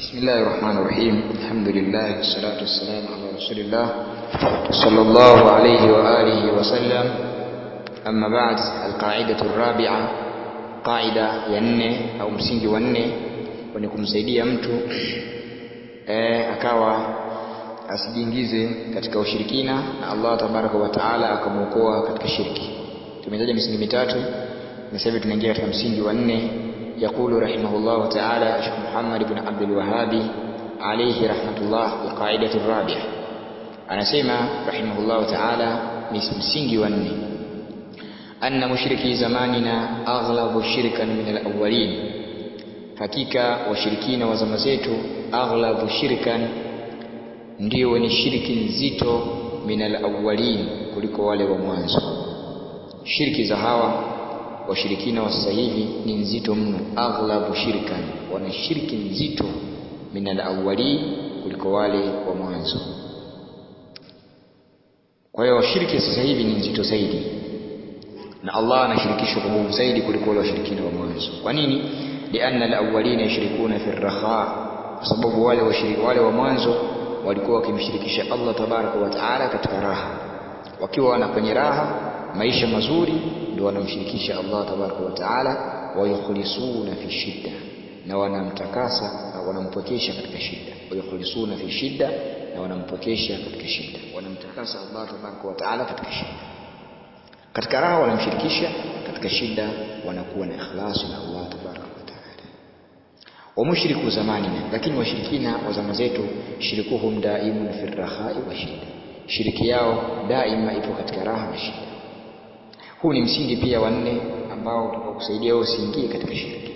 بسم الله الرحمن الرحيم. الحمد لله والصلاة والسلام على رسول الله صلى الله عليه وآله وسلم. أما بعد، القاعدة الرابعة، قاعدة ينne au msingi wa nne wenye kumsaidia mtu akawa asijiingize katika ushirikina na Allah tabaraka wa taala akamuokoa katika shirki. Tumetaja misingi mitatu na sasa tunaingia katika msingi wa nne. يقول رحمه الله تعالى الشيخ محمد بن عبد الوهاب عليه رحمة الله القاعدة الرابعة، أنا سيما رحمه الله تعالى مsingi wa nne: أن مشركي زماننا أغلب شركا من الأولين، hakika washirikina wa zama zetu aghlabu shirkan, ndio ni shirki nzito min al-awwalin, kuliko wale wa mwanzo. Shirki za hawa washirikina wa sasa hivi ni nzito mno. Aghlabu shirkan, wana shirki nzito min al-awwalin, kuliko wale wa mwanzo. Kwa hiyo shirki sasa hivi ni nzito zaidi, na Allah anashirikishwa kwa nguvu zaidi kuliko wale washirikina wa mwanzo. Kwa nini? Lianna al-awwalina yushrikuna fi ar-rakha, kwa sababu wale wa mwanzo walikuwa wakimshirikisha Allah tabaraka wa taala katika raha. Wakiwa na kwenye raha, maisha mazuri, ndio wanamshirikisha Allah tabaraka wa taala. Wa yukhlisuna fi shidda, na wanamtakasa, wanampokesha katika shida. Wa yukhlisuna fi shidda, na wanampokesha katika shida, wanamtakasa Allah tabaraka wa taala katika shida. Katika raha wanamshirikisha, katika shida wanakuwa na ikhlasi na Allah tabaraka wa taala. Wa mushriku zamanina, lakini washirikina wa zama zetu, shirikuhum daimun fi rakhai wa shida, shiriki yao daima ipo katika raha na shida. Huu ni msingi pia wa nne ambao utakusaidia wewe usiingie katika shirki.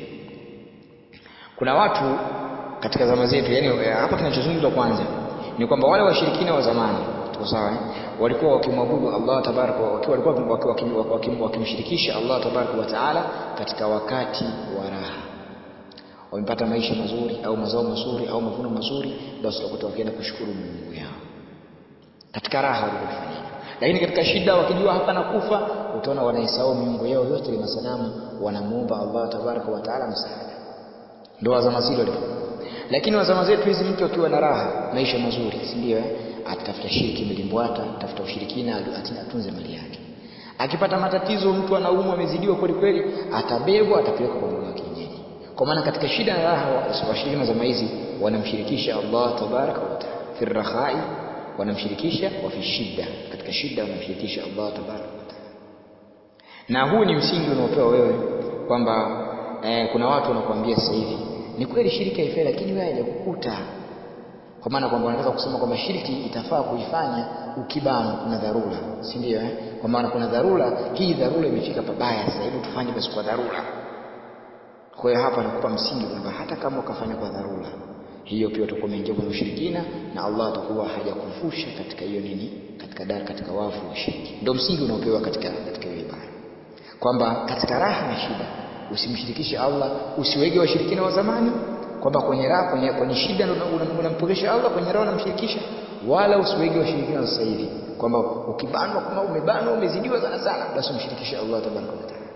Kuna watu katika zama zetu, yani hapa tunachozungumza kwanza ni kwamba wale washirikina wa zamani, tuko sawa, walikuwa wakimwabudu Allah tabaraka, walikuwa wakimshirikisha Allah tabaraka wa taala katika wakati wa raha. Wamepata maisha mazuri au mazao mazuri au mavuno mazuri, basi utakuta wakienda kushukuru miungu yao. Katika raha walikuwa wakifanya hivyo, lakini katika shida, wakijua hapa na kufa, utaona wanaisahau miungu yao yote ile masanamu, wanamuomba Allah tabaraka wa taala msaada. Ndio wazama zile walipokuwa. Lakini wazama zetu hizi, mtu akiwa na raha, maisha mazuri, si ndio atafuta shirki milimbwata, atafuta ushirikina, atunze mali yake. Akipata matatizo, mtu anaumwa, amezidiwa kweli kweli, atabebwa, atapelekwa kwa mganga wa kienyeji. Kwa maana katika shida na raha washirikina zama hizi wanamshirikisha Allah tabaraka wa taala. Fi rakhai wanamshirikisha, wa fi shidda, katika shida wanamshirikisha Allah tabaraka wa taala. Na huu ni msingi unaopewa wewe kwamba kuna watu wanakuambia sasa hivi ni kweli shirika haifai, lakini wewe hajakukuta. Kwa maana kwamba wanataka kusema kwamba shiriki itafaa kuifanya ukibano, kuna dharura, si ndio Kwa maana kuna dharura, hii dharura imefika pabaya, sasa hebu tufanye basi kwa dharura. Kwa hiyo hapa nakupa msingi kwamba hata kama ukafanya kwa dharura, hiyo pia utakuwa umeingia kwenye ushirikina, na Allah atakuwa hajakuvusha katika hiyo nini, katika wavu wa shirki. Ndio msingi unaopewa katika hiyo ibara, kwamba katika raha na shida usimshirikishe Allah, usiwege washirikina wa zamani, kwamba kwenye raha, kwenye shida unampokesha Allah, kwenye raha unamshirikisha, wala usiwege washirikina wa sasa hivi, kwamba ukibanwa, kama umebanwa, umezidiwa sana, basi umshirikishe Allah tabaraka wa taala.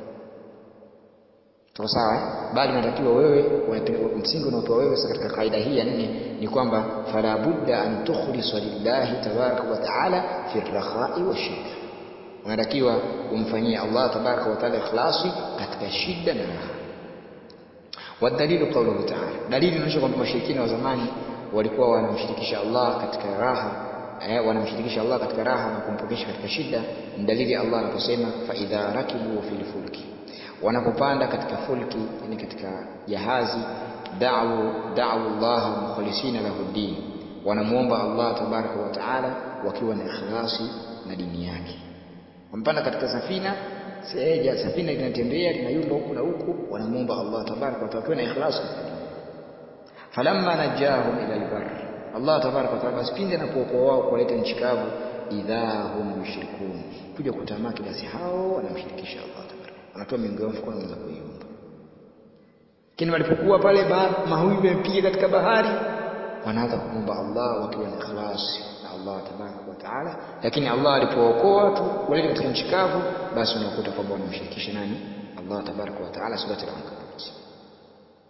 Tuko sawa Bali natakiwa wewe, msingi unaopewa wewe sasa katika kaida hii ya nne ni kwamba fala budda an tukhlisa lillahi tabaraka wa taala fi rakhai wa shidda. Unatakiwa umfanyie Allah tabaraka wa taala ikhlasi katika shida na raha. Wadalilu qawluhu taala, dalili inaonyesha kwamba mashirikina wa zamani walikuwa wanamshirikisha Allah katika raha, wanamshirikisha Allah katika raha na kumpokesha katika shida. Dalili Allah anaposema fa idha rakibu fil fulki, wanapopanda katika fulki, yani katika jahazi, da'u Allah mukhlisina lahu din, wanamuomba Allah tabaraka wa taala wakiwa na ikhlasi na dini yake. Wampanda katika safina, safina linatembea, linayumba huku na huku, wanamuomba Allah tabaraka wa taala wakiwa na ikhlasi katika dini yake. Falamma najahum ila albar, Allah tabaraka wa taala basi pindi anapookoa wao kuleta nchi kavu, idhahum yushrikun, kuja kutamaki, basi hao wanamshirikisha Allah tabaraka, wanatoa miungu yao mfukoni, wanaanza kuiomba. Lakini walipokuwa pale mawimbi yamepiga katika bahari, wanaanza kumomba Allah wakiwa na ikhlasi na Allah tabaraka wa taala. Lakini Allah alipookoa watu wale katika nchi kavu, basi unakuta kwamba wanamshirikisha nani? Allah tabaraka wa taala. Sura al-Ankabut.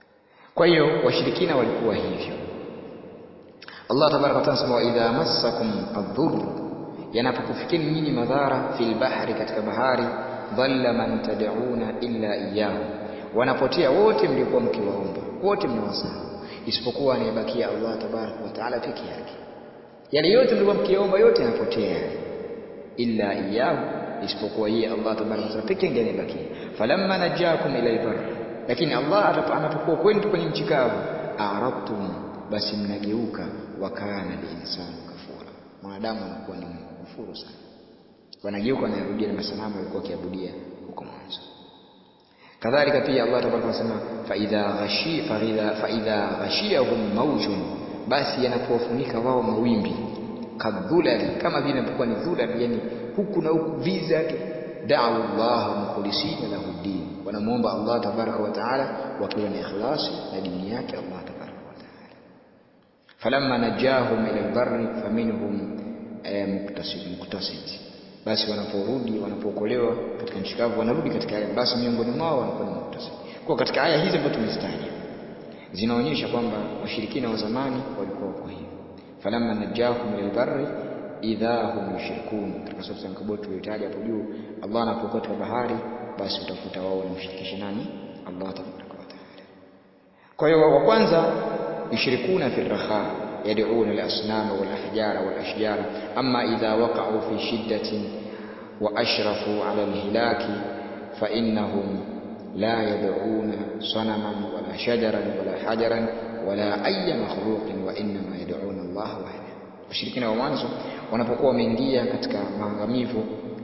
Kwa hiyo washirikina walikuwa hivyo. Allah tabaraka wa taala anasema wa idha massakum adh-dhurr, yanapokufikini nyinyi madhara fil bahri, katika bahari, dhalla man tad'una illa iyyahu, wanapotea wote mliokuwa mkiwaomba, wote mnawasahau isipokuwa anayebakia Allah tabaraka wa taala peke yake. Yale yote mliokuwa mkiomba yote yanapotea, illa iyyahu, isipokuwa yeye Allah tabaraka wa taala peke yake ndiye anayebakia. Falamma najakum ila al-barr, lakini Allah anapokuwa kwenu kwenye nchi kavu, a'radtum, basi mnageuka, wa kana al-insanu kafura, mwanadamu anakuwa ni kufuru sana, wanageuka na yarudia na masanamu walikuwa kiabudia huko mwanzo. Kadhalika pia Allah tabaraka anasema fa idha ghashiyahum mawjun, basi yanapofunika wao mawimbi, kadhulali, kama vile inapokuwa ni dhulali, yani huku na huku viza, da'u Allah mukhlisina lahu din, wanamuomba Allah tabaraka wa taala wakiwa na ikhlasi na dini yake Allah tabaraka wa taala. Falamma najahum ila albarri faminhum muqtasid, basi wanaporudi, wanapookolewa katika nchi kavu, wanarudi katika aya, basi miongoni mwao wanakuwa ni muqtasid. Kwa katika aya hizi ambazo tumezitaja zinaonyesha kwamba washirikina wa zamani walikuwa wako hivi. Falamma najahum ila albarri idha hum yushrikun, katika sura Al-Ankabut tuliyotaja hapo juu, Allah anapokuwa katika bahari, basi utakuta wao wanamshirikisha nani? Allah tabaraka wa taala. Kwa hiyo wa kwanza yushrikuna fi ar-rakha, yad'una al-asnama wal ahjara wal ashjara, amma idha waqa'u fi shiddatin wa ashrafu 'ala al-hilaki fa innahum la yad'una sanaman wala shajaran wala hajaran wala ayya makhluqin wa inma yad'una Allah wahdahu. Washirikina wa mwanzo wanapokuwa wameingia katika maangamivu,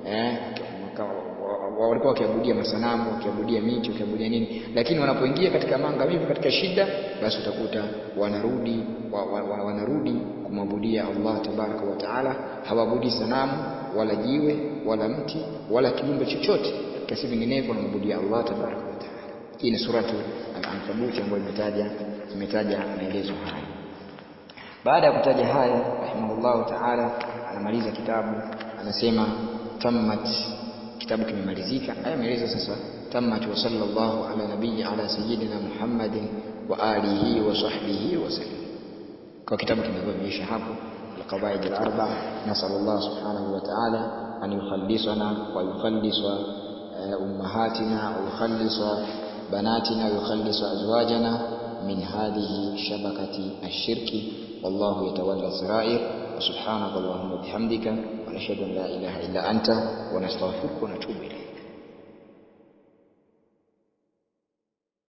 walikuwa wakiabudia masanamu, wakiabudia miti, wakiabudia nini, lakini wanapoingia katika maangamivu, katika shida, basi utakuta wanarudi kumwabudia Allah tabaraka wa taala. Hawabudi sanamu wala jiwe wala mti wala kiumbe chochote, kasi vinginevyo wanamwabudia Allah tabaraka wa taala. Hii ni suratu Al-Ankabut ambayo imetaja maelezo haya. Baada ya kutaja haya, rahimahullahu ta'ala anamaliza kitabu, anasema tammat, kitabu kimemalizika. Haya maelezo sasa, tammat wa sallallahu ala nabiyyi ala sayyidina Muhammadin wa alihi wa sahbihi wa sallam. Kwa kitabu kimeisha hapo, al-qawaid al-arba. Nasallallahu subhanahu wa ta'ala an yukhallisana wa yukhallisa ummahatina wa yukhallisa banatina wa yukhallisa azwajana min hadhihi shabakati ash-shirki, wallahu yatawalla sarair. Wa subhanaka allahumma bihamdika wa nashhadu an la ilaha illa anta wa nastaghfiruka wa natubu ilayk.